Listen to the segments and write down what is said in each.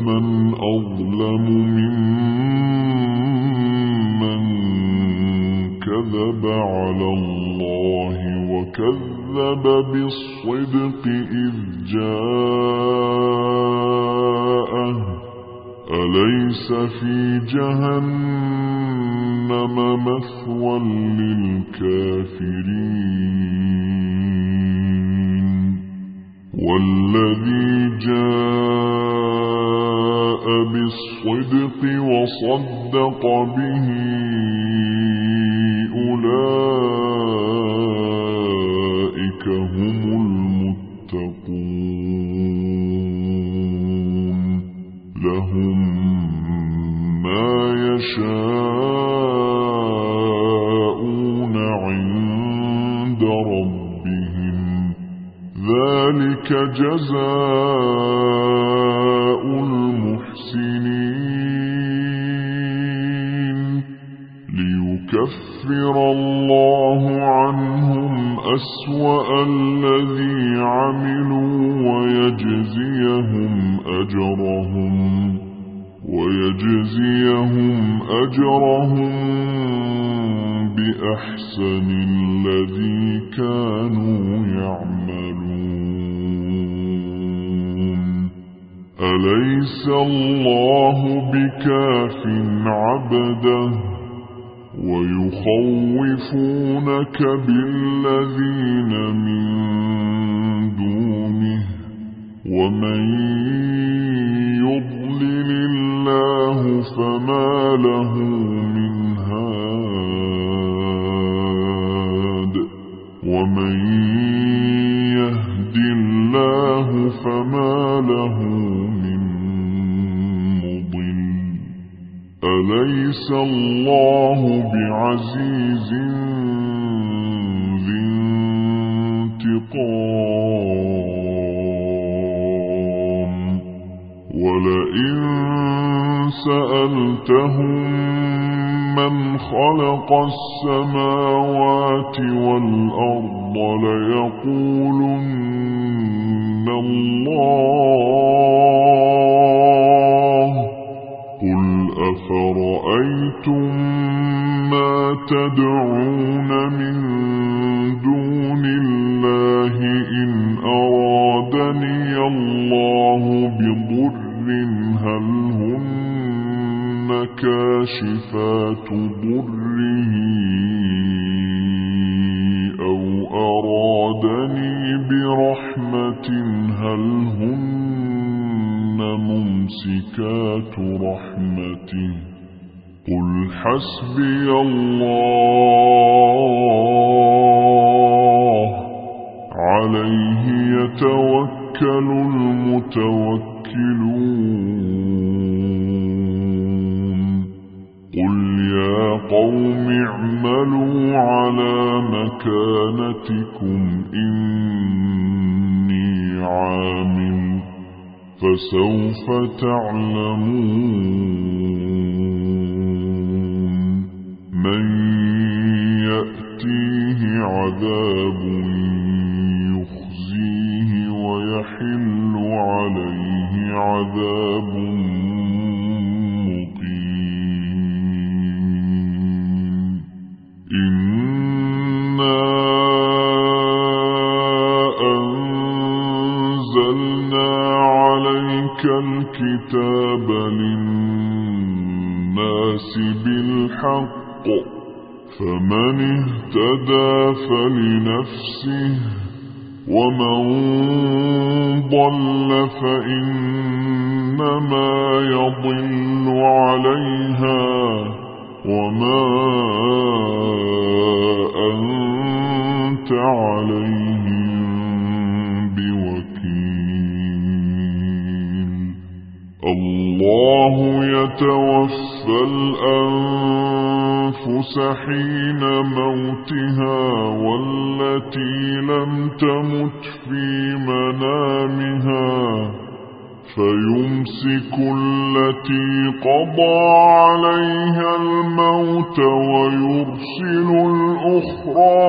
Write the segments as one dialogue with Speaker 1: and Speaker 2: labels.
Speaker 1: من أظلم ممن كذب على الله وكذب بالصدق إذ جاءه أليس في جهنم مثوى للكافرين والذي جاء بالصدق وصدق به أولئك هم المتقون لهم ما يشاءون عند ربهم ذلك جزاء المحسنين ليكفر الله عنهم أسوأ الذي عملوا ويجزيهم أجرهم بأحسن الذي كانوا يعملون أليس الله بكاف عبده ويخوفونك بالذين من دونه ومن يضلل الله فما له من هاد ومن يهد الله فما له من مضل أليس الله بعزيز ذي انتقام ولئن سألتهم من خلق السماوات والأرض ليقولن الله قل أفرأيتم ما تدعون من دون الله إن أرادني الله بضر هل هن كاشفات ضره أو أرادني برحمة هل هن ممسكات رحمته قل حسبي الله عليه يتوكل المتوكلون قل يا قوم اعملوا على مكانتكم إني عامل فسوف تعلمون من يأتيه عذاب يخزيه ويحل عليه عذاب مقيم إنا أنزلنا عليك الكتاب للناس بالحق فمن اهتدى فلنفسه ومن ضل فإنما يضل عليها وما أنت عليهم بوكيل الله يتوفى الأنفس حين موتها والتي لم تمت في منامها فيمسك التي قضى عليها الموت ويرسل الأخرى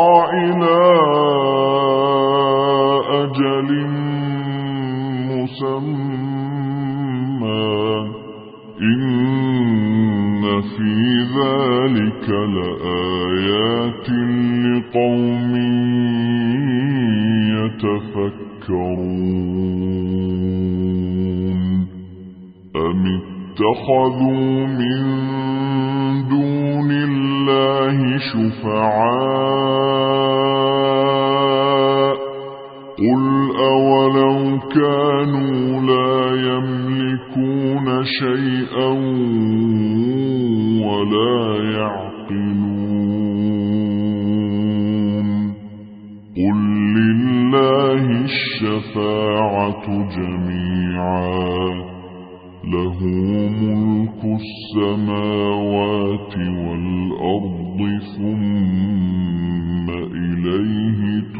Speaker 1: إلى أجل مسمى مسمى إن في ذلك لآيات لقوم يتفكرون أم اتخذوا من دون الله شفعاء قل أولو كانوا لا يملكون شيئا ولا يعقلون قل لله الشفاعة جميعا له ملك السماوات والأرض ثم إليه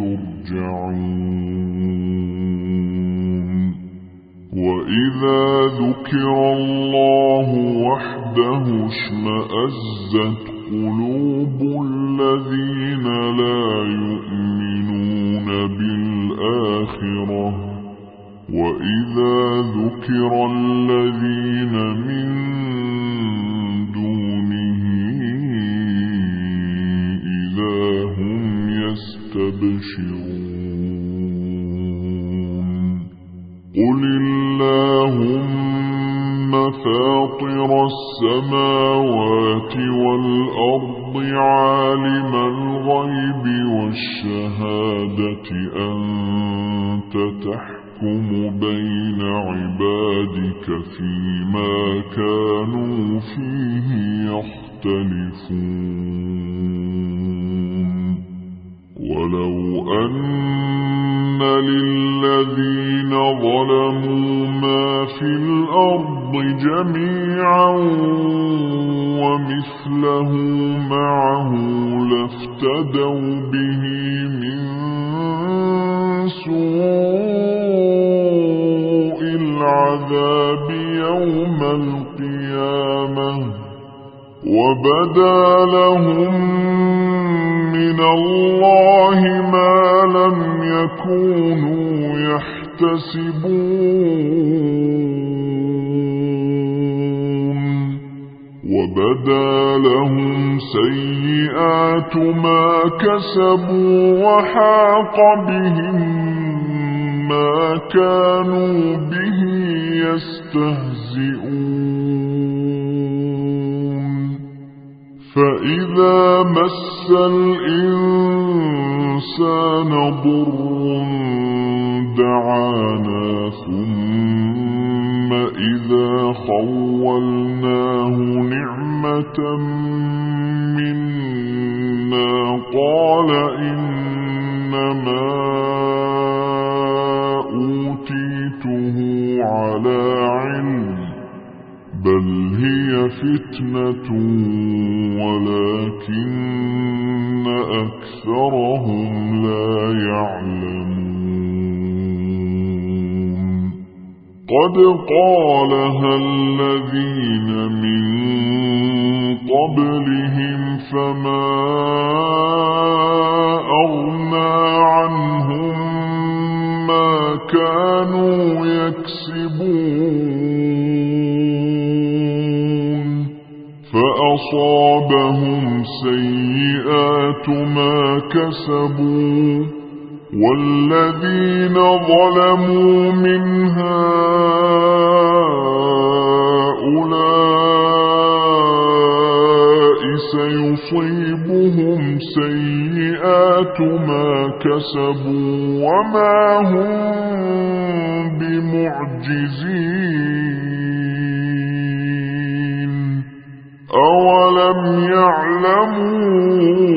Speaker 1: ترجعون وإذا ذكر الله وحده اشمأزت قلوب الذين لا يؤمنون بالآخرة وإذا ذكر الذين من دونه إذا هم يستبشرون قل اللهم فاطر السماوات والأرض عالم الغيب والشهادة أنت تحكم بين عبادك فيما كانوا فيه يختلفون ولو أن للذين ظلموا ما في الأرض جميعا ومثله معه لافتدوا به من سوء العذاب يوم القيامة وبدا لهم من الله ما لم يكونوا يحتسبون وبدا لهم سيئات ما كسبوا وحاق بهم ما كانوا به يستهزئون فإذا مس الإنسان ضر دعانا ثم إذا خولناه نعمة منا قال إنما أوتيته على علم بل هي فتنة ولكن أكثرهم لا يعلمون قد قالها الذين من قبلهم فما أغنى عنهم ما كانوا يكسبون فأصابهم سيئات ما كسبوا والذين ظلموا من هؤلاء سيصيبهم سيئات ما كسبوا وما هم بمعجزين أولم يعلموا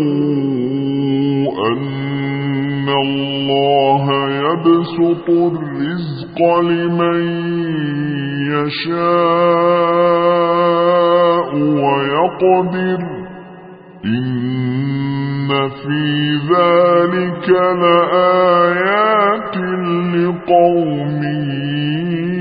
Speaker 1: أن الله يبسط الرزق لمن يشاء ويقدر إن في ذلك لآيات لقوم